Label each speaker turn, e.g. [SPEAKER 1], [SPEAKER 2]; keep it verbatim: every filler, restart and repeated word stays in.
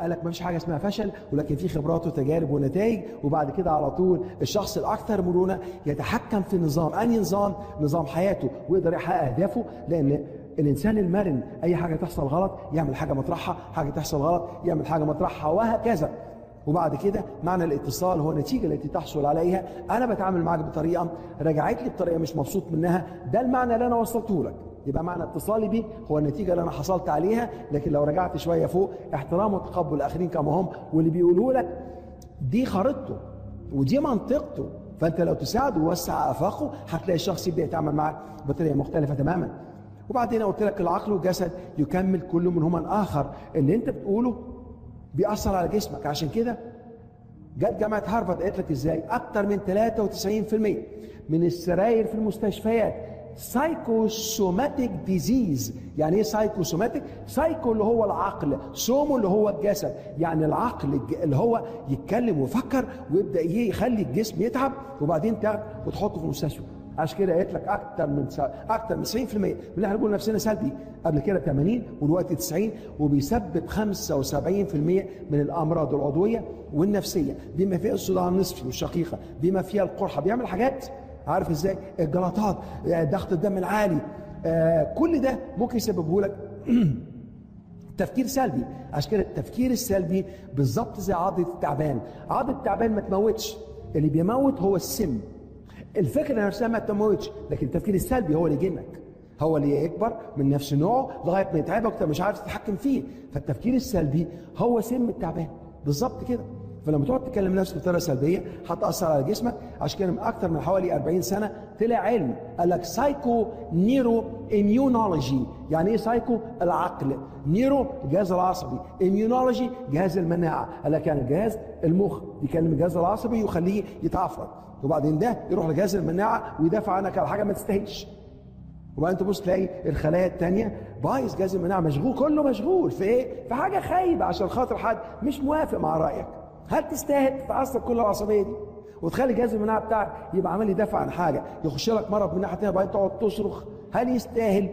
[SPEAKER 1] قال لك ما فيش حاجه اسمها فشل، ولكن في خبرات وتجارب ونتائج. وبعد كده على طول الشخص الاكثر مرونه يتحكم في النظام، انهي نظام؟ نظام حياته، ويقدر يحقق اهدافه. لان الانسان المرن اي حاجه تحصل غلط يعمل حاجه مطرحها، حاجه تحصل غلط يعمل حاجه مطرحها، وهكذا. وبعد كده معنى الاتصال هو النتيجه التي تحصل عليها. انا بتعامل معاك بطريقه رجعت لي بطريقه مش مبسوط منها، ده المعنى اللي انا وصلته لك. يبقى معنى اتصالي بيه هو النتيجه اللي انا حصلت عليها. لكن لو رجعت شويه فوق، احترام وتقبل الاخرين كما هم، واللي بيقولوا لك دي خريطته ودي منطقته، فانت لو تساعده ووسع افاقه هتلاقي الشخص يبدا يتعامل معاك بطريقه مختلفه تماما. وبعدين قلت لك العقل والجسد يكمل كل منهما الاخر. اللي انت بتقوله بيأثر على جسمك. عشان كده جت جامعه هارفارد قالت لك ازاي اكتر من ثلاثة وتسعين بالمئة من السراير في المستشفيات سايكوسوماتيك ديزيز. يعني ايه سايكوسوماتيك؟ سايكو اللي هو العقل، سومو اللي هو الجسد. يعني العقل اللي هو يتكلم ويفكر ويبدا يخلي الجسم يتعب، وبعدين تاخد وتحطه في المستشفى. عشان كده قالت لك اكتر من اكتر من تسعين بالمئة من اللي احنا بنقول نفسنا سلبي، قبل كده ثمانين ودلوقتي تسعين، وبيسبب خمسة وسبعين بالمئة من الامراض العضويه والنفسيه، بما فيها الصداع النصفي والشقيقه، بما فيها القرحه. بيعمل حاجات عارف ازاي؟ الجلطات، ضغط الدم العالي، آه كل ده ممكن يسببه لك تفكير سلبي. عشان كده التفكير السلبي بالظبط زي عضله التعبان. عضله التعبان ما تموتش، اللي بيموت هو السم. الفكره نفسها ما تموتش، لكن التفكير السلبي هو اللي يجنك، هو اللي يكبر من نفس نوعه لغايه ما يتعبك وانت مش عارف تتحكم فيه. فالتفكير السلبي هو سم التعبان بالظبط كده. فلما تقعد تكلم نفسك بطريقه سلبيه هتاثر على جسمك. عشان كده من اكثر من حوالي أربعين سنه طلع علم قال لك سايكو نيرو اميونولوجي. يعني ايه سايكو؟ العقل، نيرو الجهاز العصبي، اميونولوجي جهاز المناعه. قال لك يعني الجهاز المخ يكلم الجهاز العصبي ويخليه يتعفرت، وبعدين ده يروح لجهاز المناعه ويدافع عنك على حاجه ما تستاهلش. وبعدين تبص تلاقي الخلايا الثانيه بايظ، جهاز المناعه مشغول، كله مشغول في ايه؟ في حاجه خايبه عشان خاطر حد مش موافق مع رايك. هل تستاهل تتعصب كل العصبيه دي وتخلي جهاز المناعه بتاعك يبقى عمال يدافع عن حاجه، يخش لك مرض من ناحيه ثانيه وبعدين تقعد تصرخ؟ هل يستاهل؟